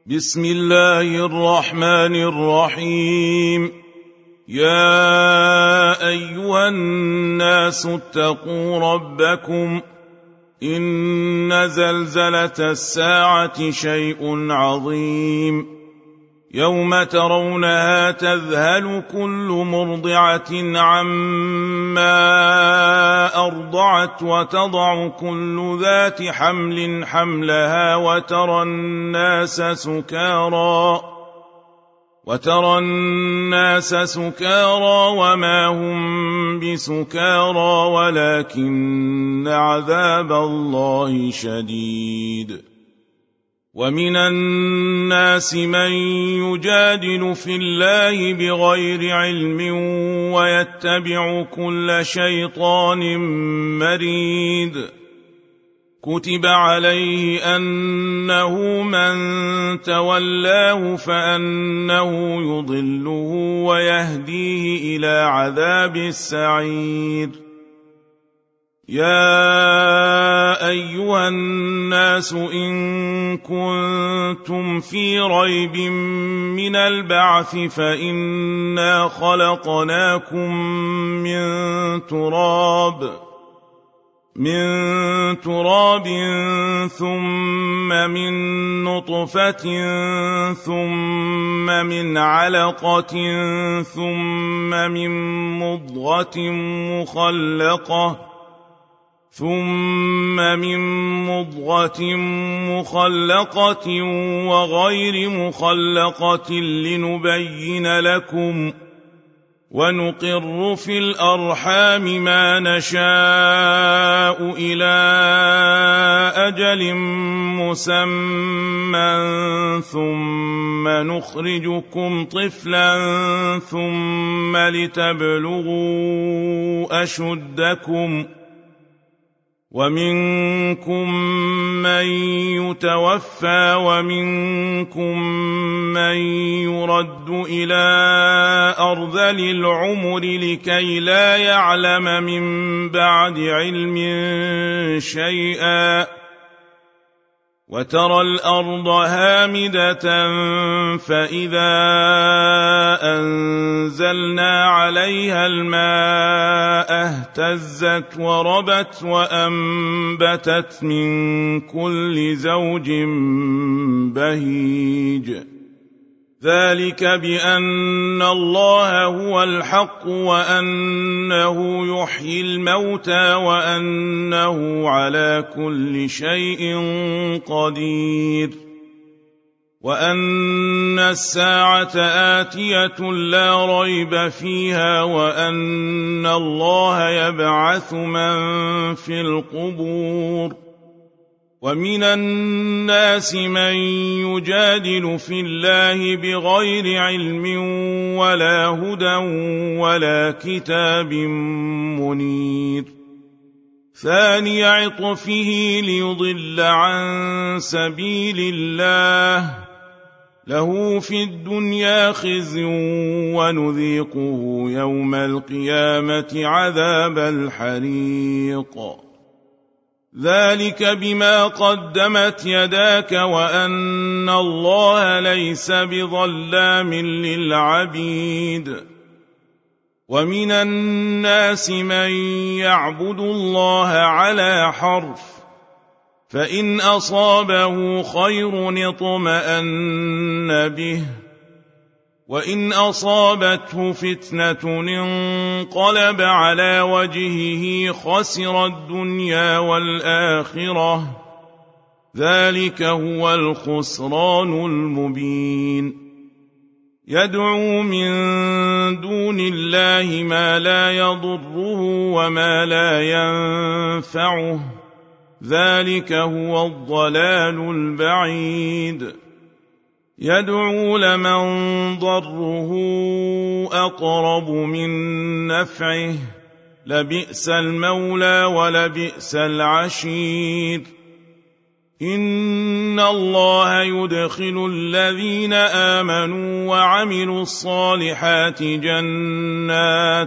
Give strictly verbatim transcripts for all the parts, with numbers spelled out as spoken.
بسم الله الرحمن الرحيم. يا أيها الناس اتقوا ربكم إن زلزلة الساعة شيء عظيم يوم ترونها تذهل كل مرضعة عما أرضعت وتضع كل ذات حمل حملها وترى الناس سكارى وترى الناس سكارى وما هم بسكارى ولكن عذاب الله شديد. ومن الناس من يجادل في الله بغير علم ويتبع كل شيطان مريد. كتب عليه أنه من تولاه فأنه يضله ويهديه إلى عذاب السعير. يا أيها الناس إن كنتم في ريب من البعث فإنا خلقناكم من تراب من تراب ثم من نطفة ثم من علقة ثم من مضغة مخلقة ثم من مضغة مخلقة وغير مخلقة لنبين لكم ونقر في الأرحام ما نشاء إلى أجل مسمى ثم نخرجكم طفلا ثم لتبلغوا أشدكم ومنكم من يتوفى ومنكم من يرد إلى أرذل العمر لكي لا يعلم من بعد علم شيئا. وترى الأرض هامدة فإذا أنزلنا عليها الماء اهتزت وربت وأنبتت من كل زوج بهيج. ذلك بأن الله هو الحق وأنه يحيي الموتى وأنه على كل شيء قدير وأن الساعة آتية لا ريب فيها وأن الله يبعث من في القبور. ومن الناس من يجادل في الله بغير علم ولا هدى ولا كتاب منير. ثاني عطفه ليضل عن سبيل الله له في الدنيا خزي ونذيقه يوم القيامة عذاب الحريق. ذلك بما قدمت يداك وأن الله ليس بظلام للعبيد. ومن الناس من يعبد الله على حرف فإن أصابه خير اطمأن به وإن أصابته فتنة انقلب على وجهه خسر الدنيا والآخرة. ذلك هو الخسران المبين. يدعو من دون الله ما لا يضره وما لا ينفعه. ذلك هو الضلال البعيد. يدعو لمن ضره أقرب من نفعه لبئس المولى ولبئس العشير. إن الله يدخل الذين آمنوا وعملوا الصالحات جنات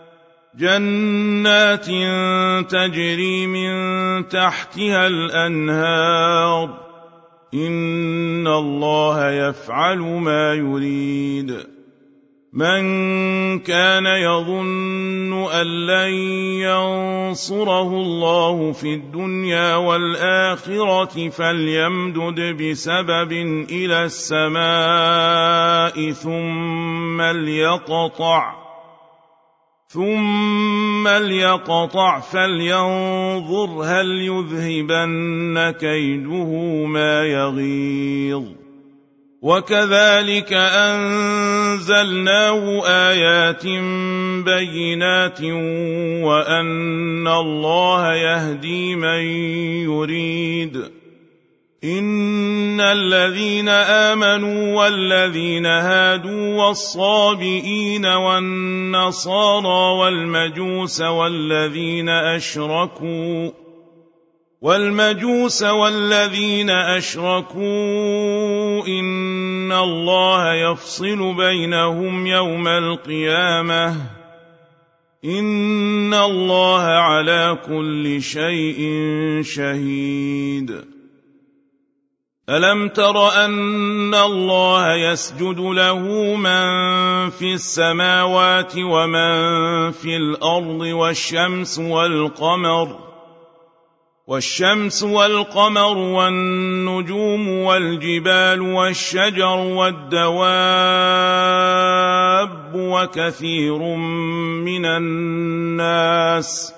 جنات تجري من تحتها الأنهار إن الله يفعل ما يريد من كان يظن أن لن ينصره الله في الدنيا والآخرة فليمدد بسبب إلى السماء ثم ليقطع ثم ليقطع فلينظر هل يذهبن كيده ما يغيظ وكذلك أنزلناه آيات بينات وأن الله يهدي من يريد إن الذين آمنوا والذين هادوا والصابئين والنصارى والمجوس والذين أشركوا والمجوس والذين أشركوا إن الله يفصل بينهم يوم القيامة إن الله على كل شيء شهيد ألم تر أن الله يسجد له من في السماوات ومن في الأرض والشمس والقمر والشمس والقمر والنجوم والجبال والشجر والدواب وكثير من الناس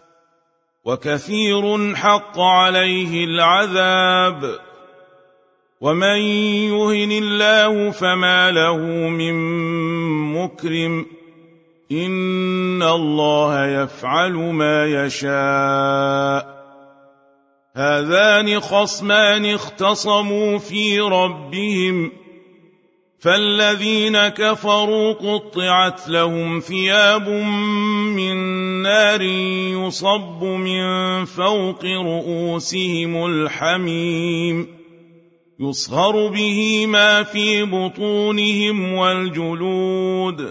وكثير حق عليه العذاب ومن يهن الله فما له من مكرم إن الله يفعل ما يشاء هذان خصمان اختصموا في ربهم فالذين كفروا قطعت لهم ثياب من نار يصب من فوق رؤوسهم الحميم يصهر به ما في بطونهم والجلود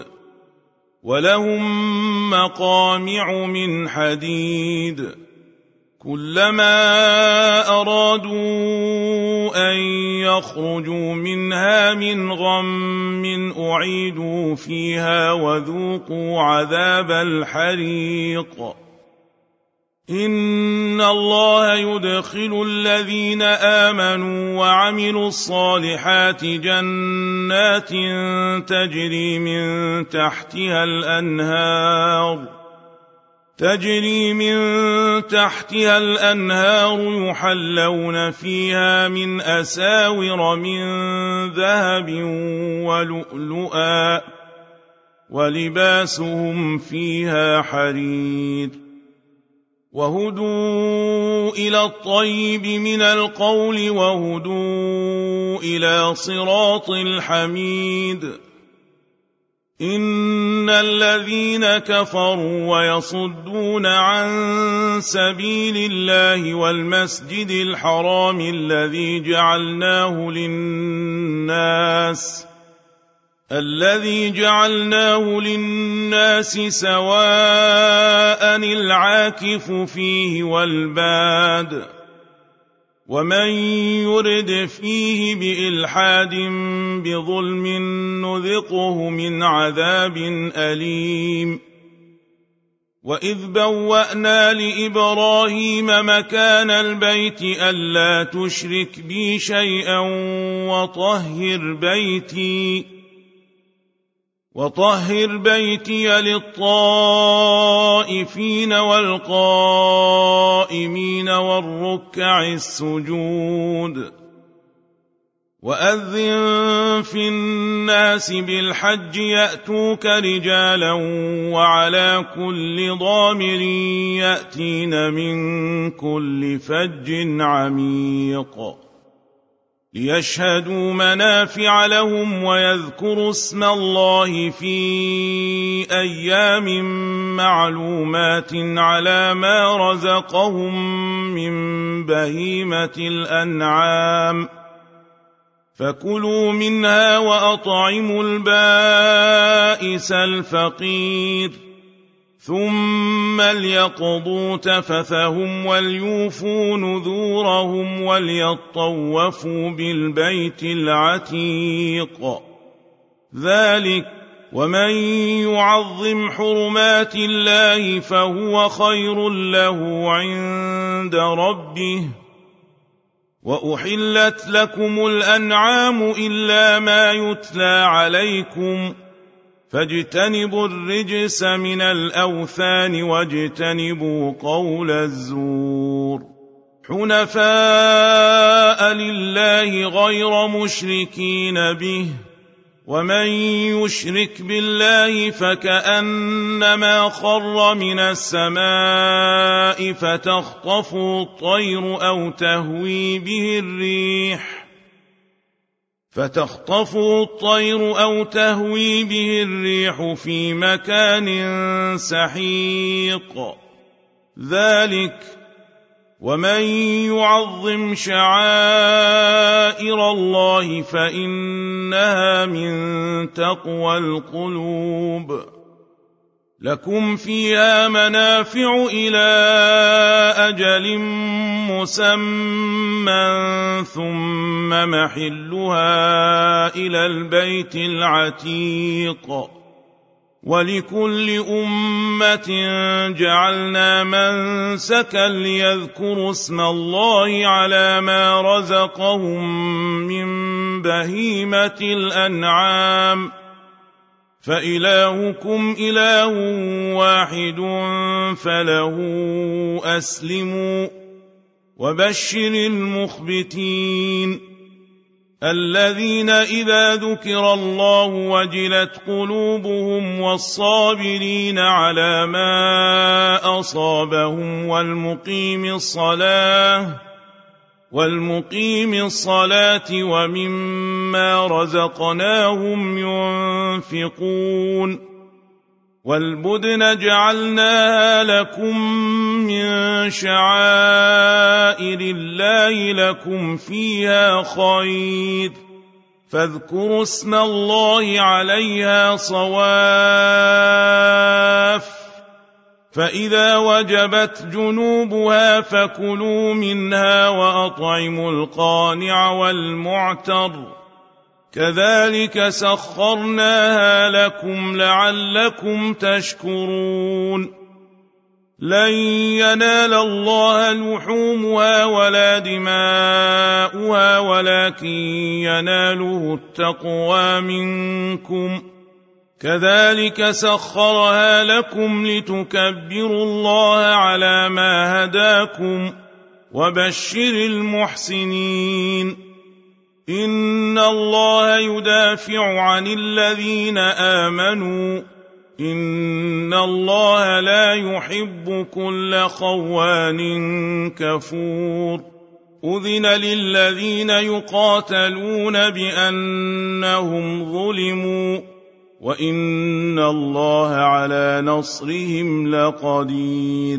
ولهم مقامع من حديد كلما أرادوا أن يخرجوا منها من غم أعيدوا فيها وذوقوا عذاب الحريق إن الله يدخل الذين آمنوا وعملوا الصالحات جنات تجري من تحتها الأنهار تجري من تحتها الأنهار يحلون فيها من أساور من ذهب ولؤلؤا ولباسهم فيها حرير وهدوا إلى الطيب من القول وهدوا إلى صراط الحميد إن الذين كفروا ويصدون عن سبيل الله والمسجد الحرام الذي جعلناه للناس الذي جعلناه للناس سواء العاكف فيه والباد ومن يرد فيه بإلحاد بظلم نذقه من عذاب أليم وإذ بوأنا لإبراهيم مكان البيت ألا تشرك بي شيئا وطهر بيتي وطهر بيتي للطائفين والقائمين والركع السجود وأذن في الناس بالحج يأتوك رجالا وعلى كل ضامر يأتين من كل فج عميق ليشهدوا منافع لهم ويذكروا اسم الله في أيام معلومات على ما رزقهم من بهيمة الأنعام فكلوا منها وأطعموا البائس الفقير ثم ليقضوا تفثهم وليوفوا نذورهم وليطوفوا بالبيت العتيق. ذلك ومن يعظم حرمات الله فهو خير له عند ربه. وأحلت لكم الأنعام إلا ما يتلى عليكم فاجتنبوا الرجس من الأوثان واجتنبوا قول الزور حنفاء لله غير مشركين به. ومن يشرك بالله فكأنما خر من السماء فتخطفه الطير أو تهوي به الريح فتخطفه الطير أو تهوي به الريح في مكان سحيق. ذلك ومن يعظم شعائر الله فإنها من تقوى القلوب. لكم فيها منافع إلى أجل مسمى ثم محلها إلى البيت العتيق. ولكل أمة جعلنا منسكا ليذكروا اسم الله على ما رزقهم من بهيمة الأنعام فإلهكم إله واحد فله أسلموا. وبشر المخبتين الذين إذا ذكر الله وجلت قلوبهم والصابرين على ما أصابهم والمقيم الصلاة والمقيم الصلاة ومما رزقناهم ينفقون. والبدن جعلناها لكم من شعائر الله لكم فيها خير فاذكروا اسم الله عليها صواف. فإذا وجبت جنوبها فكلوا منها وأطعموا القانع والمعتر كذلك سخرناها لكم لعلكم تشكرون. لن ينال الله لحومها ولا دماؤها ولكن يناله التقوى منكم كذلك سخرها لكم لتكبروا الله على ما هداكم. وبشر المحسنين إن الله يدافع عن الذين آمنوا إن الله لا يحب كل خوان كفور. أذن للذين يقاتلون بأنهم ظلموا وإن الله على نصرهم لقدير.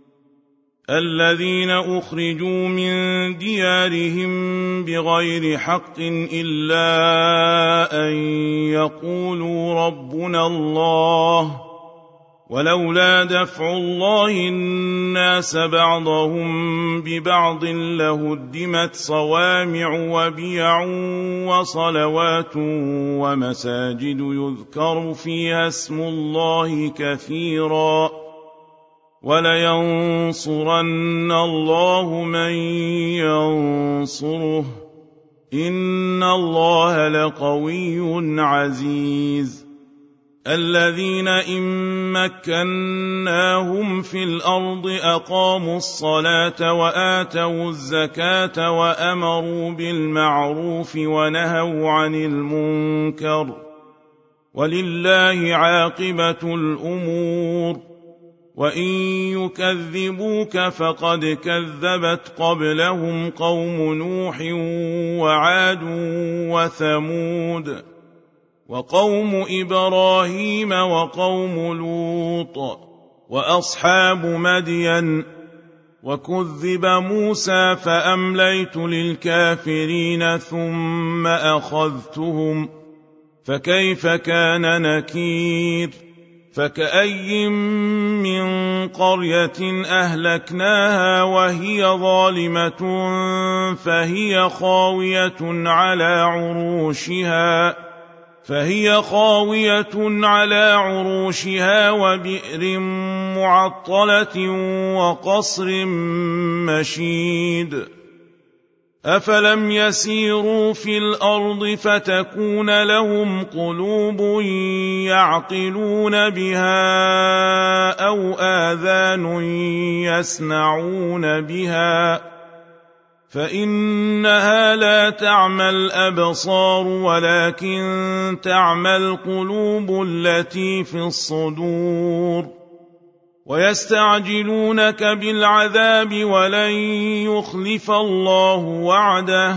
الذين أخرجوا من ديارهم بغير حق إلا أن يقولوا ربنا الله ولولا دفع الله الناس بعضهم ببعض لهدمت صوامع وبيع وصلوات ومساجد يذكر فيها اسم الله كثيرا ولينصرن الله من ينصره إن الله لقوي عزيز. الذين إن مكناهم في الأرض أقاموا الصلاة وآتوا الزكاة وأمروا بالمعروف ونهوا عن المنكر ولله عاقبة الأمور. وإن يكذبوك فقد كذبت قبلهم قوم نوح وعاد وثمود وقوم إبراهيم وقوم لوط وأصحاب مدين. وكذب موسى فأمليت للكافرين ثم أخذتهم فكيف كان نكير. فكأي من قرية أهلكناها وهي ظالمة فهي خاوية على عروشها فهي خاوية على عروشها وبئر معطلة وقصر مشيد أفلم يسيروا في الأرض فتكون لهم قلوب يعقلون بها أو آذان يسمعون بها فإنها لا تعمى الأبصار ولكن تعمى القلوب التي في الصدور ويستعجلونك بالعذاب ولن يخلف الله وعده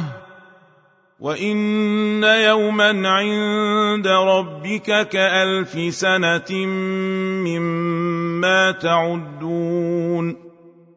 وإن يوما عند ربك كألف سنة مما تعدون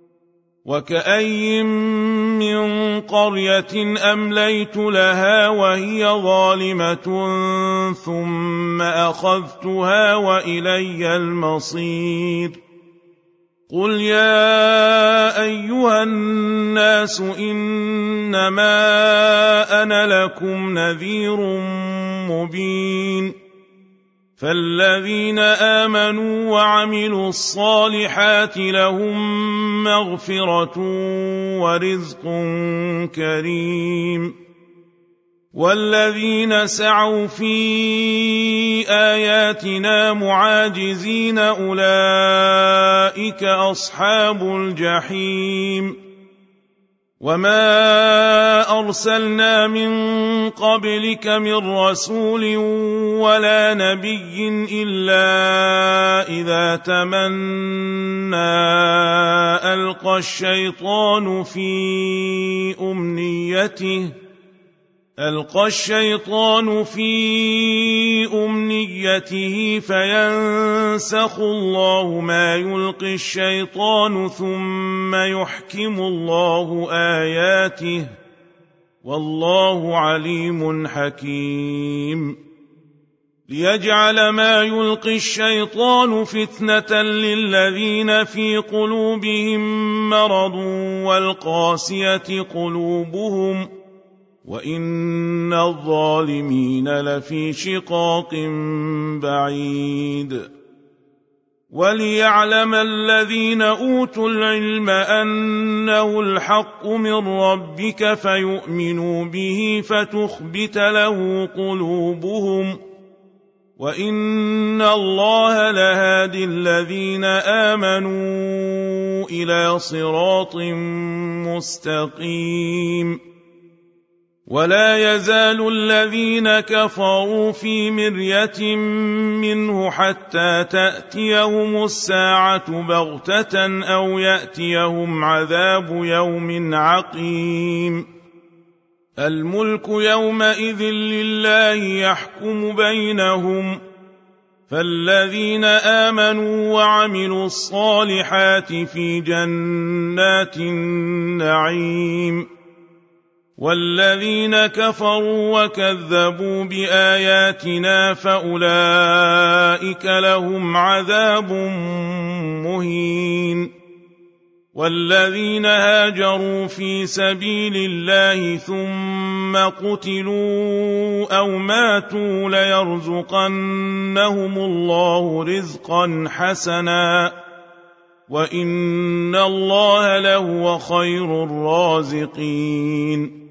وكأي من قرية أمليت لها وهي ظالمة ثم أخذتها وإلي المصير قل يا أيها الناس إنما أنا لكم نذير مبين فالذين آمنوا وعملوا الصالحات لهم مغفرة ورزق كريم والذين سعوا في آياتنا معاجزين أولئك أصحاب الجحيم وما أرسلنا من قبلك من رسول ولا نبي إلا إذا تمنى ألقى الشيطان في أمنيته ألقى الشيطان في أمنيته فينسخ الله ما يلقي الشيطان ثم يحكم الله آياته والله عليم حكيم ليجعل ما يلقي الشيطان فتنة للذين في قلوبهم مرض والقاسية قلوبهم وإن الظالمين لفي شقاق بعيد وليعلم الذين أوتوا العلم أنه الحق من ربك فيؤمنوا به فتخبت له قلوبهم وإن الله لهادي الذين آمنوا إلى صراط مستقيم ولا يزال الذين كفروا في مرية منه حتى تأتيهم الساعة بغتة أو يأتيهم عذاب يوم عقيم الملك يومئذ لله يحكم بينهم فالذين آمنوا وعملوا الصالحات في جنات النعيم والذين كفروا وكذبوا بآياتنا فأولئك لهم عذاب مهين والذين هاجروا في سبيل الله ثم قتلوا أو ماتوا ليرزقنهم الله رزقا حسنا وإن الله لهو خير الرازقين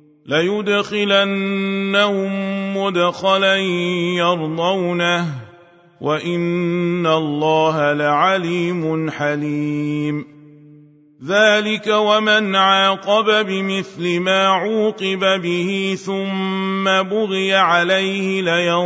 ليدخلنهم مدخلا يرضونه وإن الله لعليم حليم ذلك ومن عاقب بمثل ما عوقب به ثم بغي عليه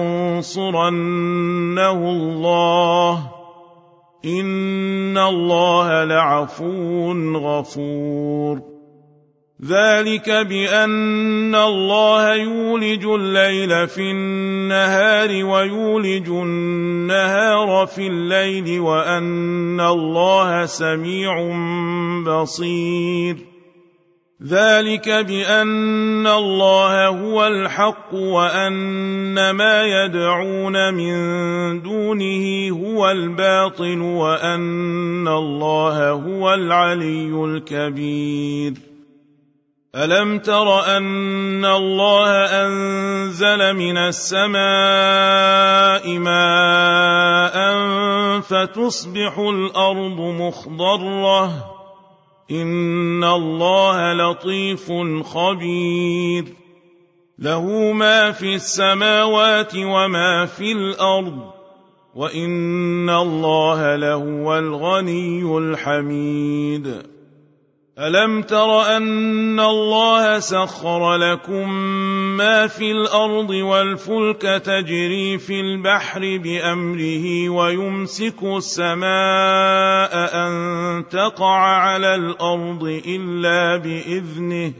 لينصرنه الله إن الله لعفو غفور ذلك بأن الله يولج الليل في النهار ويولج النهار في الليل وأن الله سميع بصير ذلك بأن الله هو الحق وأن ما يدعون من دونه هو الباطل وأن الله هو العلي الكبير ألم تر أن الله أنزل من السماء ماء فتصبح الأرض مخضرة إن الله لطيف خبير له ما في السماوات وما في الأرض وإن الله لهو الغني الحميد ألم تر أن الله سخر لكم ما في الأرض والفلك تجري في البحر بأمره ويمسك السماء أن تقع على الأرض إلا بإذنه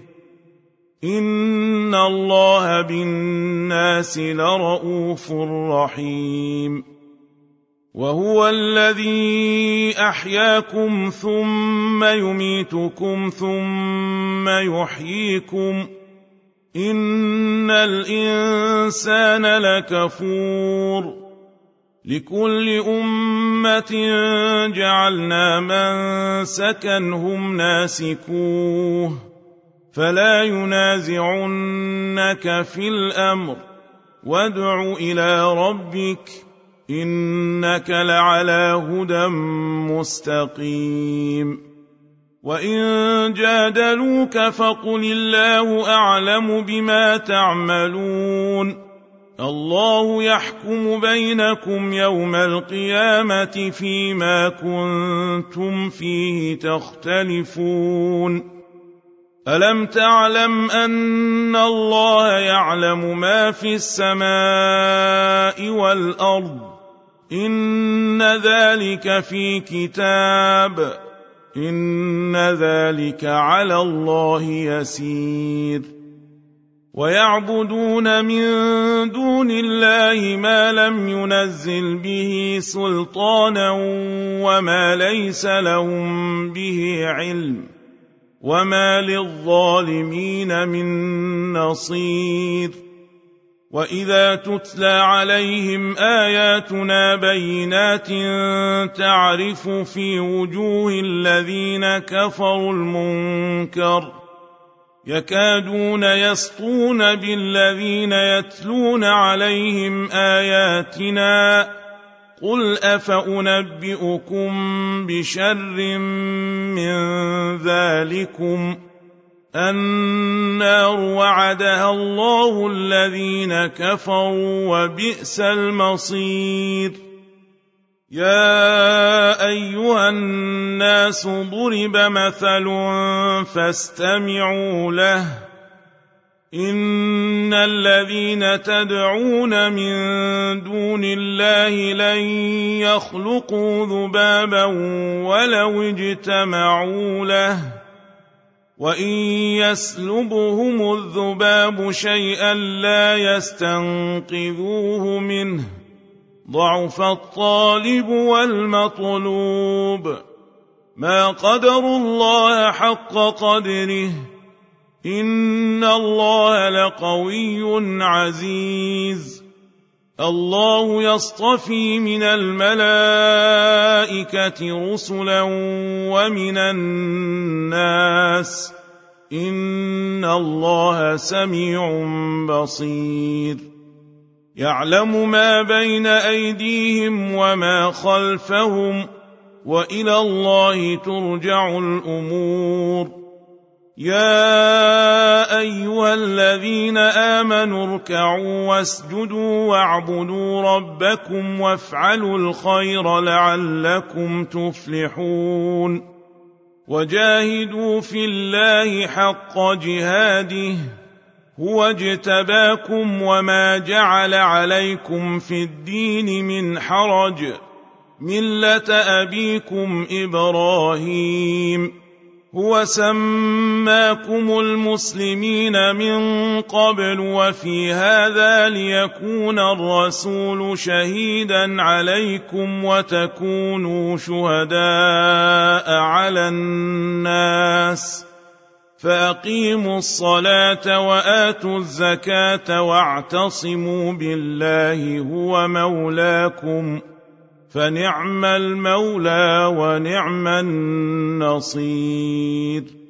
إن الله بالناس لرءوف رحيم وهو الذي أحياكم ثم يميتكم ثم يحييكم إن الإنسان لكفور لكل أمة جعلنا منسكا هم ناسكوه فلا ينازعنك في الأمر وادع إلى ربك إنك لعلى هدى مستقيم وإن جادلوك فقل الله أعلم بما تعملون الله يحكم بينكم يوم القيامة فيما كنتم فيه تختلفون ألم تعلم أن الله يعلم ما في السماء والأرض إن ذلك في كتاب إن ذلك على الله يسير ويعبدون من دون الله ما لم ينزل به سلطانا وما ليس لهم به علم وما للظالمين من نصير وإذا تتلى عليهم آياتنا بينات تعرف في وجوه الذين كفروا المنكر يكادون يسطون بالذين يتلون عليهم آياتنا قل أفأنبئكم بشر من ذلكم النار وعدها الله الذين كفروا وبئس المصير يا أيها الناس ضرب مثل فاستمعوا له إن الذين تدعون من دون الله لن يخلقوا ذبابا ولو اجتمعوا له وإن يسلبهم الذباب شيئا لا يستنقذوه منه ضعف الطالب والمطلوب ما قدروا الله حق قدره إن الله لقوي عزيز الله يصطفي من الملائكة رسلا ومن الناس إن الله سميع بصير يعلم ما بين أيديهم وما خلفهم وإلى الله ترجع الأمور يا أيها الذين آمنوا اركعوا واسجدوا واعبدوا ربكم وافعلوا الخير لعلكم تفلحون وجاهدوا في الله حق جهاده هو اجتباكم وما جعل عليكم في الدين من حرج ملة أبيكم إبراهيم هو سماكم المسلمين من قبل وفي هذا ليكون الرسول شهيدا عليكم وتكونوا شهداء على الناس فأقيموا الصلاة وآتوا الزكاة واعتصموا بالله هو مولاكم فنعم المولى ونعم النصير.